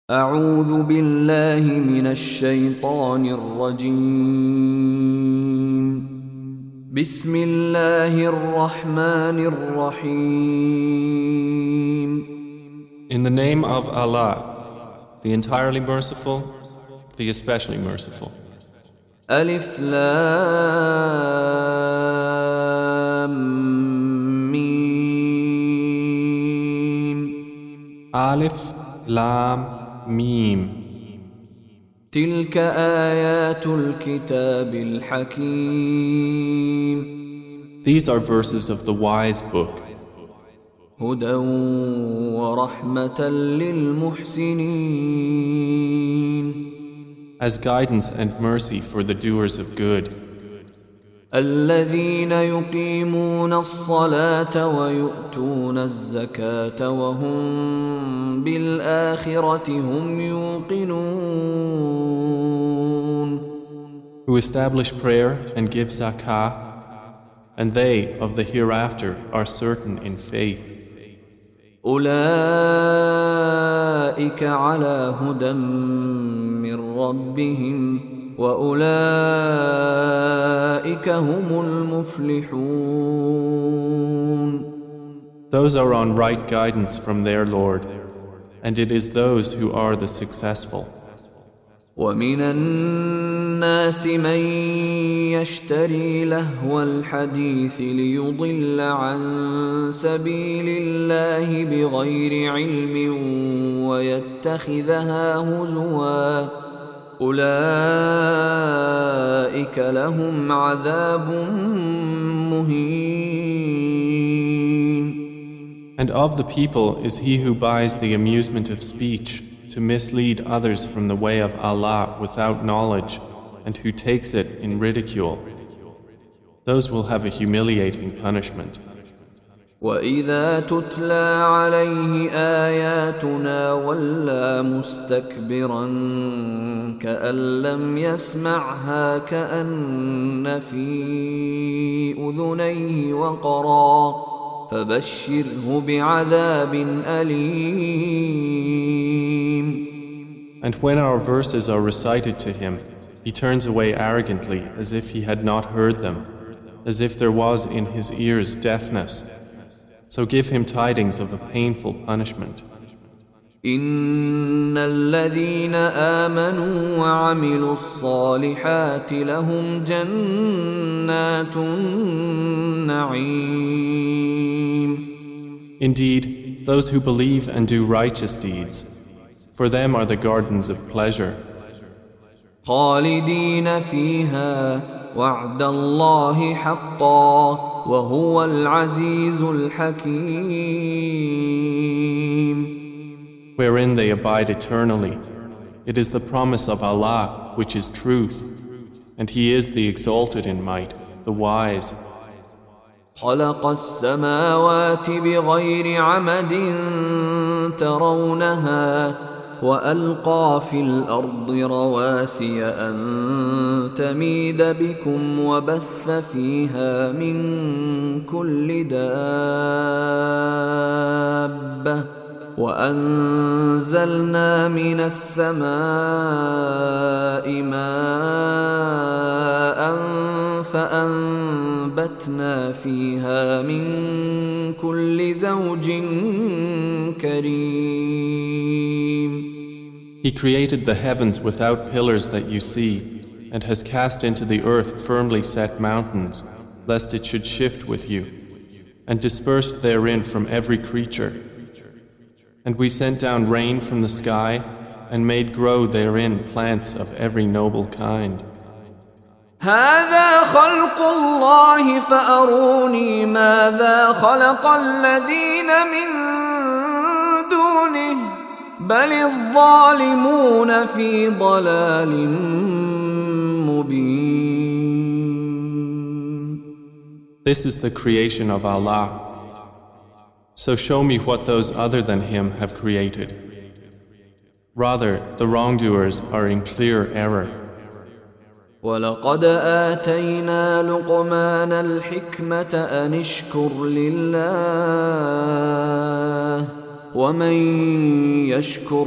أعوذ بالله من الشيطان الرجيم. بسم الله الرحمن الرحيم. In the name of Allah, the entirely merciful, the especially merciful. ألف لام ميم. Alif, Lam, Mim. تلك آيات الكتاب الحكيم. These are verses of the wise book, هدى ورحمة للمحسنين. as guidance and mercy for the doers of good, الذين يقيمون الصلاة ويؤتون الزكاة وهم بالآخرة هم يوقنون. who establish prayer and give zakah, and they of the hereafter are certain in faith. أولئك على هدى من ربهم وأولئك هم المفلحون. Those are on right guidance from their Lord, and it is those who are the successful. ومن الناس من يشتري لهو الحديث ليضل عن سبيل الله بغير علم ويتخذها هزوا أولئك لهم عذاب مهين. And of the people is he who buys the amusement of speech to mislead others from the way of Allah without knowledge, and who takes it in ridicule. Those will have a humiliating punishment. وَإِذَا تُتْلَى عَلَيْهِ آيَاتُنَا وَلَّى مُسْتَكْبِرًا كَأَن لَّمْ يَسْمَعْهَا كَأَنَّ فِي أُذُنَيْهِ وَقْرًا فَبَشِّرْهُ بِعَذَابٍ أَلِيمٍ. And when our verses are recited to him, he turns away arrogantly as if he had not heard them, as if there was in his ears deafness. So give him tidings of a painful punishment. إن الذين آمنوا وعملوا الصالحات لهم جنات النعيم. Indeed, those who believe and do righteous deeds, for them are the gardens of pleasure. خالدين فيها وعد الله حقا وهو العزيز الحكيم. Wherein they abide eternally. It is the promise of Allah, which is truth, and He is the exalted in might, the wise. خلق السماوات بغير عمد ترونها وألقى في الأرض رواسي أن تميد بكم وبث فيها من كل دابة وأنزلنا من السماء ماء فأنبتنا فيها من كل زوج كريم. He created the heavens without pillars that you see, and has cast into the earth firmly set mountains, lest it should shift with you, and dispersed therein from every creature. And we sent down rain from the sky, and made grow therein plants of every noble kind. هذا خلق الله فأروني ماذا خلق الذين من دونه بل الظالمون في ضلال مبين. This is the creation of Allah. So show me what those other than Him have created. Rather, the wrongdoers are in clear error. ولقد آتينا لقمان الحكمة أن اشكر لله ومن يشكر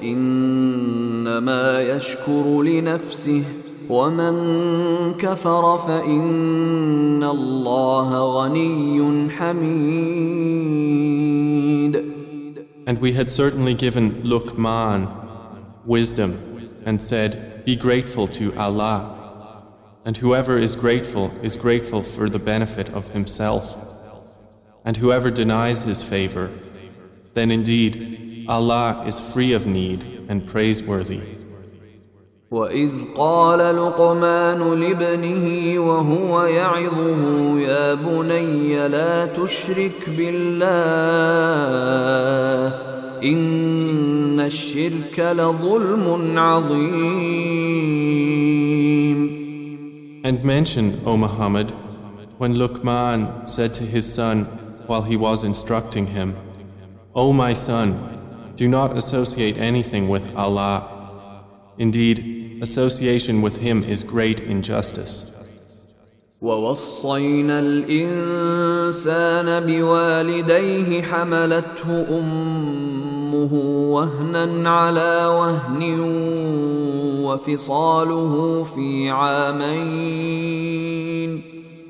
فإنما يشكر لنفسه ومن كفر فإن الله غني حميد. And we had certainly given Luqman wisdom and said, be grateful to Allah. And whoever is grateful for the benefit of himself. And whoever denies his favor, then indeed Allah is free of need and praiseworthy. وَإِذْ قَالَ لُقْمَانُ لِابْنِهِ وَهُوَ يَعِظُهُ يَا بُنَيَّ لَا تُشْرِكْ بِاللَّهِ إِنَّ الشِّرْكَ لَظُلْمٌ عَظِيمٌ. And mention, O Muhammad, when Luqman said to his son while he was instructing him, O my son, do not associate anything with Allah. Indeed, association with Him is great injustice. وَوَصَّيْنَا الْإِنسَانَ بِوَالِدَيْهِ حَمَلَتْهُ أُمُّهُ وَهْنًا عَلَى وَهْنٍ وَفِصَالُهُ في عامين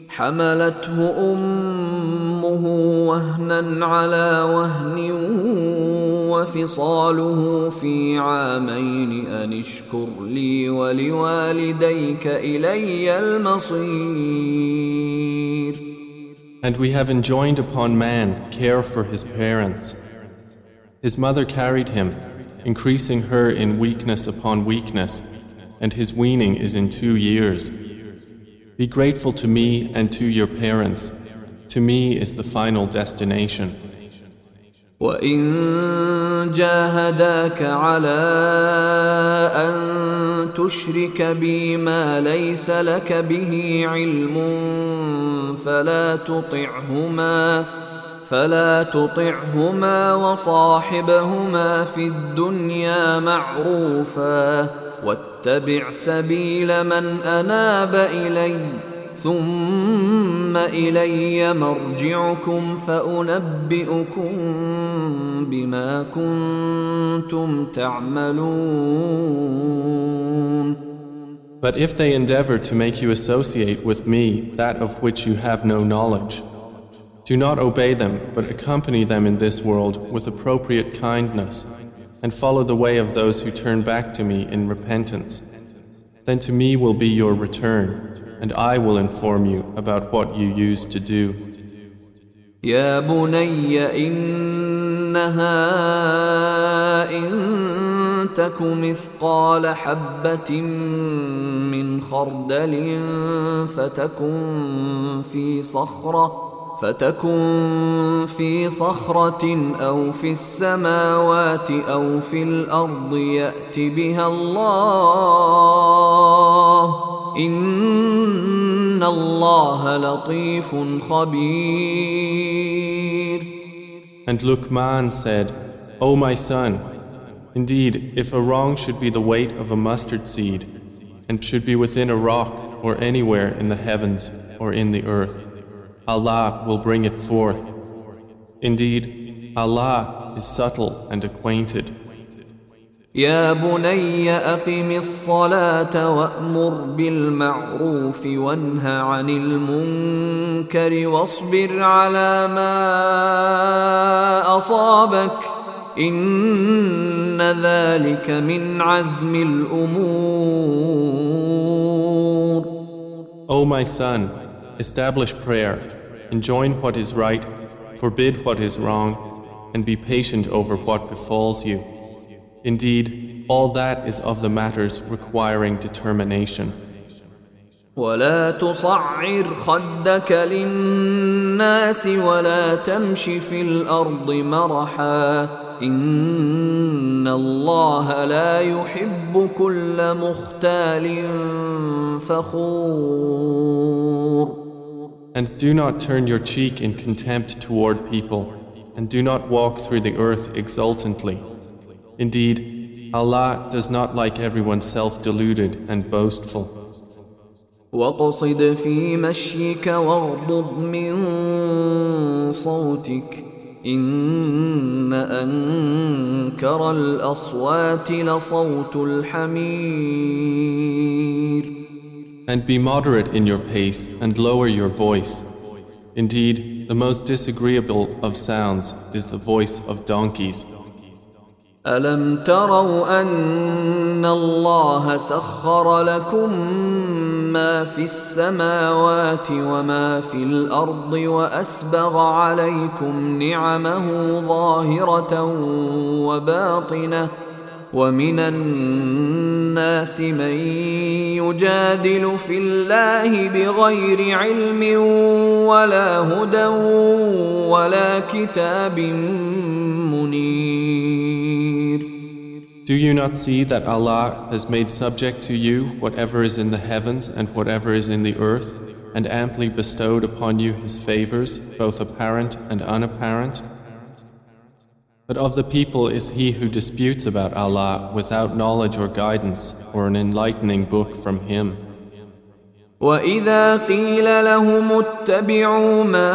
أن اشكر لي ولوالديك إلي المصير. And we have enjoined upon man care for his parents. His mother carried him, increasing her in weakness upon weakness, and his weaning is in 2 years. Be grateful to me and to your parents. To me is the final destination. وَإِن جَاهَدَاكَ عَلَىٰ أَن تُشْرِكَ بِي مَا لَيْسَ لَكَ بِهِ عِلْمٌ فَلَا تُطِعْهُمَا وَصَاحِبْهُمَا فِي الدُّنْيَا مَعْرُوفًا وَاتَّبِعْ سَبِيلَ مَنْ أَنَابَ إِلَيَّ ثُمَّ إِلَيَّ مَرْجِعُكُمْ فَأُنَبِّئُكُم بِمَا كُنتُمْ تَعْمَلُونَ. But if they endeavor to make you associate with me that of which you have no knowledge, do not obey them, but accompany them in this world with appropriate kindness, and follow the way of those who turn back to me in repentance. Then to me will be your return, and I will inform you about what you used to do. يا بني إنها إن تك مثقال حبة من خردل فتكن في صخرة أو في السماوات أو في الأرض يأت بها الله إن الله لطيف خبير. And Luqman said, O my son, indeed, if a wrong should be the weight of a mustard seed, and should be within a rock or anywhere in the heavens or in the earth, Allah will bring it forth. Indeed, Allah is subtle and acquainted. يا بني أقم الصلاة وأمر بالمعروف وانه عن المنكر واصبر على ما أصابك إن ذلك من عزم الأمور. O my son, establish prayer, enjoin what is right, forbid what is wrong, and be patient over what befalls you. Indeed, all that is of the matters requiring determination. ولا تصعر خدك للناس ولا تمش في الأرض مرحا إن الله لا يحب كل مختال فخور. And do not turn your cheek in contempt toward people, and do not walk through the earth exultantly. Indeed, Allah does not like everyone self-deluded and boastful. وَاقْصِدْ فِي مَشْيِكَ وَاغْضُضْ مِنْ صَوْتِكَ إن أنكر الأصوات لصوت الحمير. And be moderate in your pace and lower your voice. Indeed, the most disagreeable of sounds is the voice of donkeys. ألم تروا أن الله سخر لكم ما في السماوات وما في الأرض وأسبغ عليكم نعمه ظاهرة وباطنة ومن الناس من يجادل في الله بغير علم ولا هدى ولا كتاب منير. Do you not see that Allah has made subject to you whatever is in the heavens and whatever is in the earth, and amply bestowed upon you His favors, both apparent and unapparent? But of the people is he who disputes about Allah without knowledge or guidance or an enlightening book from Him. وَإِذَا قِيلَ لَهُمُ اتَّبِعُوا مَا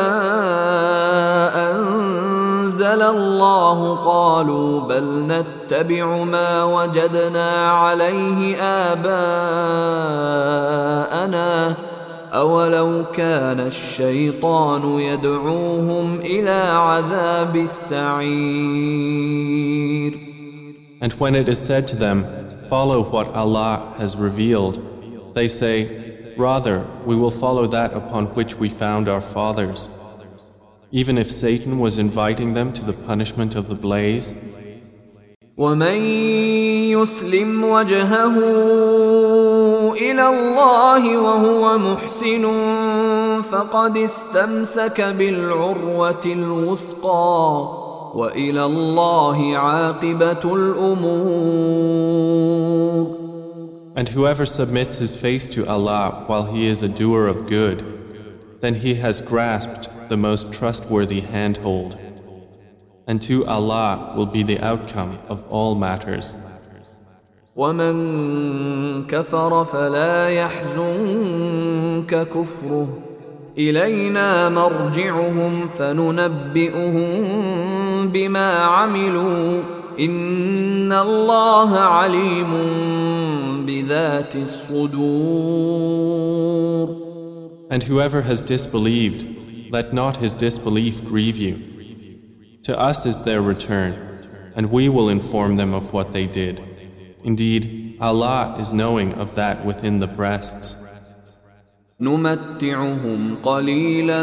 أَنزَلَ اللَّهُ قَالُوا بَلْ نَتَّبِعُ مَا وَجَدْنَا عَلَيْهِ آبَاءَنَا أَوَلَوْ كَانَ الشَّيْطَانُ يَدْعُوهُمْ إِلَى عَذَابِ السَّعِيرِ. And when it is said to them, follow what Allah has revealed, they say, rather, we will follow that upon which we found our fathers. Even if Satan was inviting them to the punishment of the blaze. وَمَن يُسْلِمْ وَجْهَهُ إِلَى اللَّهِ وَهُوَ مُحْسِنٌ فَقَدِ اسْتَمْسَكَ بِالْعُرْوَةِ الْوُثْقَى وَإِلَى اللَّهِ عَاقِبَةُ الْأُمُورِ. And whoever submits his face to Allah while he is a doer of good, then he has grasped the most trustworthy handhold. And to Allah will be the outcome of all matters. وَمَن كَفَرَ فَلَا يَحْزُنكَ كُفْرُهُ إِلَيْنَا مَرْجِعُهُمْ فَنُنَبِّئُهُم بِمَا عَمِلُوا إِنَّ اللَّهَ عَلِيمٌ بِذَاتِ الصُّدُورِ. And whoever has disbelieved, let not his disbelief grieve you. To us is their return, and we will inform them of what they did. Indeed, Allah is knowing of that within the breasts. نُمَتِّعُهُمْ قَلِيلًا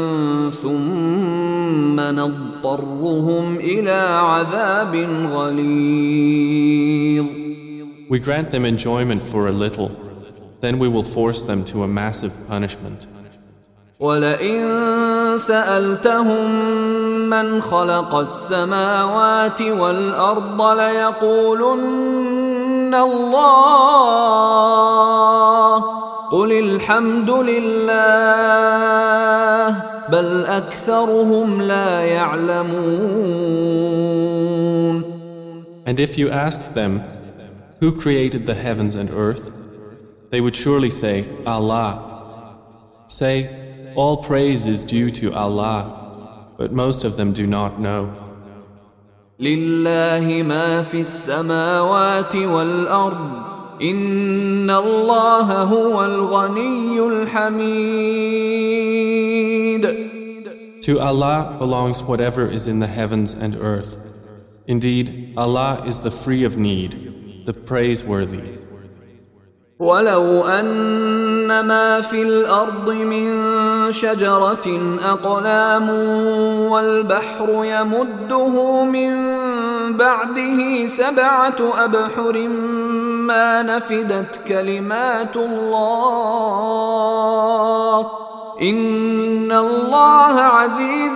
ثُمَّ نَضْطَرُّهُمْ إِلَى عَذَابٍ غَلِيظٍ. We grant them enjoyment for a little, then we will force them to a massive punishment. وَلَئِن سَأَلْتَهُم مَّنْ خَلَقَ السَّمَاوَاتِ وَالْأَرْضَ لَيَقُولُنَّ اللَّهُ قُلِ الْحَمْدُ لِلَّهِ بَلْ أَكْثَرُهُمْ لَا يَعْلَمُونَ. And if you asked them, who created the heavens and earth? They would surely say, Allah. Say, all praise is due to Allah, but most of them do not know. لله ما في السماوات والأرض إن الله هو الغني الحميد. To Allah belongs whatever is in the heavens and earth. Indeed, Allah is the free of need, the praiseworthy. ولو أن ما في الأرض من شجرة أقلام والبحر يمده من بعده 7 أبحر ما نفدت كلمات الله إن الله عزيز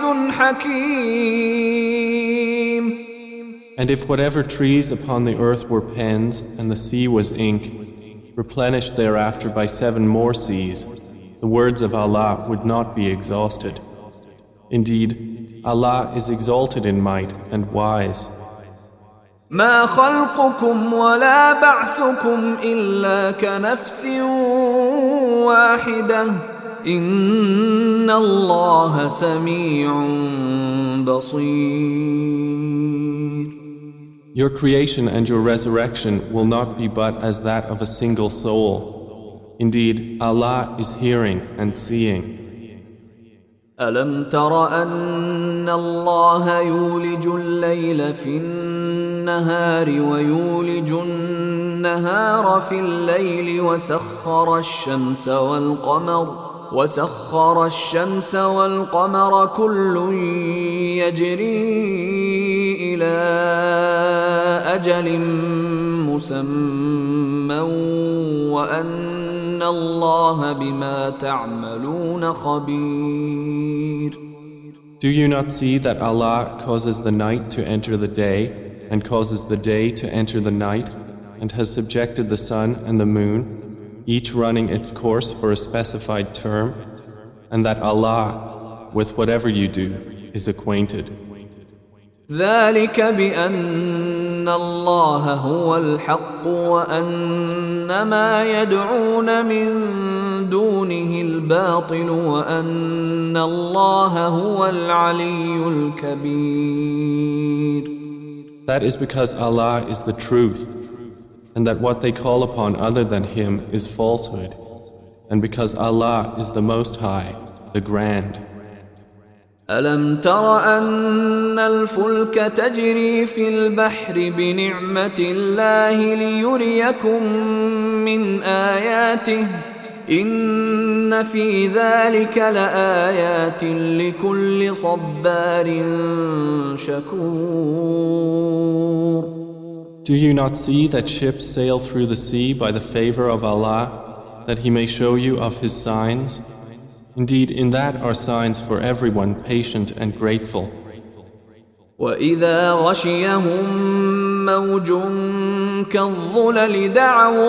حكيم. And if whatever trees upon the earth were pens and the sea was ink, replenished thereafter by 7 more seas, the words of Allah would not be exhausted. Indeed, Allah is exalted in might and wise. ما خلقكم ولا بعثكم إلا كنفس واحدة إن الله سميع بصير. Your creation and your resurrection will not be but as that of a single soul. Indeed, Allah is hearing and seeing. ألم تر أن الله يولج الليل في النهار ويولج النهار في الليل وسخر الشمس والقمر كل يجري إلى أجل مسمى وأن الله بما تعملون خبير. Do you not see that Allah causes the night to enter the day and causes the day to enter the night and has subjected the sun and the moon, each running its course for a specified term, and that Allah, with whatever you do, is acquainted? ذلك بأن الله هو الحق وأن ما يدعون من دونه الباطل وأن الله هو العلي الكبير. That is because Allah is the truth, and that what they call upon other than Him is falsehood, and because Allah is the Most High, the Grand. ألم تر أن الفلك تجري في البحر بنعمة الله ليريكم من آياته إن في ذلك لآيات لكل صبار شكور. Do you not see that ships sail through the sea by the favor of Allah, that He may show you of His signs? Indeed, in that are signs for everyone patient and grateful. وَإِذَا غَشِيَهُم مَّوْجٌ كَالظُّلَلِ دَعَوُا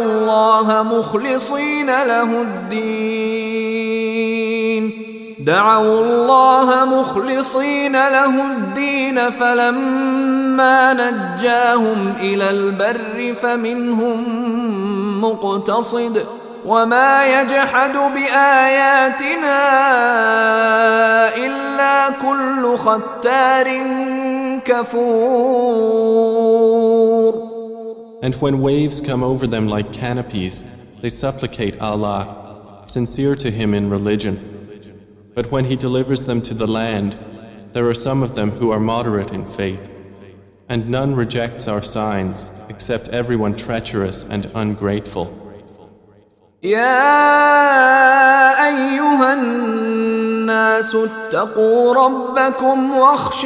اللَّهَ مُخْلِصِينَ لَهُ الدِّينَ فَلَمَّا نَجَّاهُمْ إِلَى الْبَرِّ فَمِنْهُم مُّقْتَصِدٌ وما يجحد بآياتنا إلا كل ختار كفور. And when waves come over them like canopies, they supplicate Allah, sincere to Him in religion. But when He delivers them to the land, there are some of them who are moderate in faith. And none rejects our signs, except everyone treacherous and ungrateful. يا أيها الناس اتقوا ربكم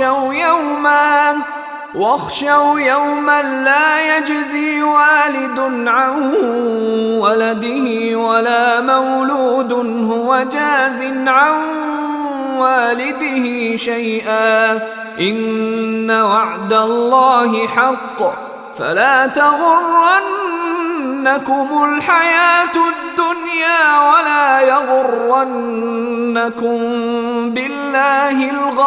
واخشوا يوما لا يجزي والد عن ولده ولا مولود هو جاز عن والده شيئا إن وعد الله حق فلا تغرنكم الحياة الدنيا ولا يغرنكم بالله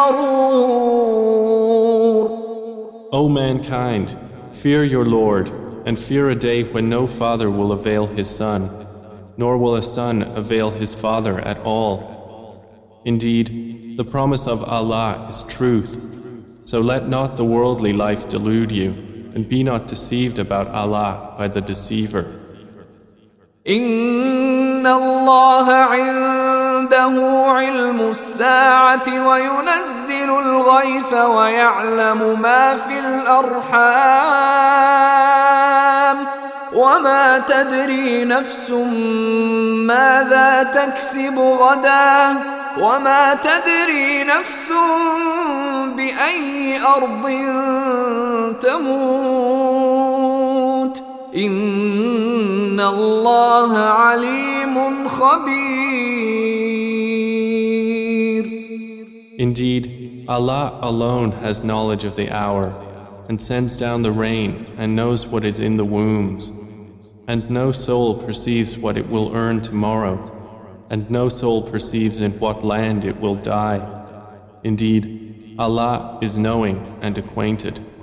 الغرور. O mankind, fear your Lord, and fear a day when no father will avail his son, nor will a son avail his father at all. Indeed, the promise of Allah is truth, so let not the worldly life delude you, and be not deceived about Allah by the deceiver. إن الله عنده علم الساعة وينزل الغيث ويعلم ما في الأرحام وما تدري نفس ماذا تكسب غدا وما تدري نفس بأي أرض تموت إن الله عليم خبير. Indeed, Allah alone has knowledge of the hour and sends down the rain and knows what is in the wombs. And no soul perceives what it will earn tomorrow, and no soul perceives in what land it will die. Indeed, Allah is knowing and acquainted.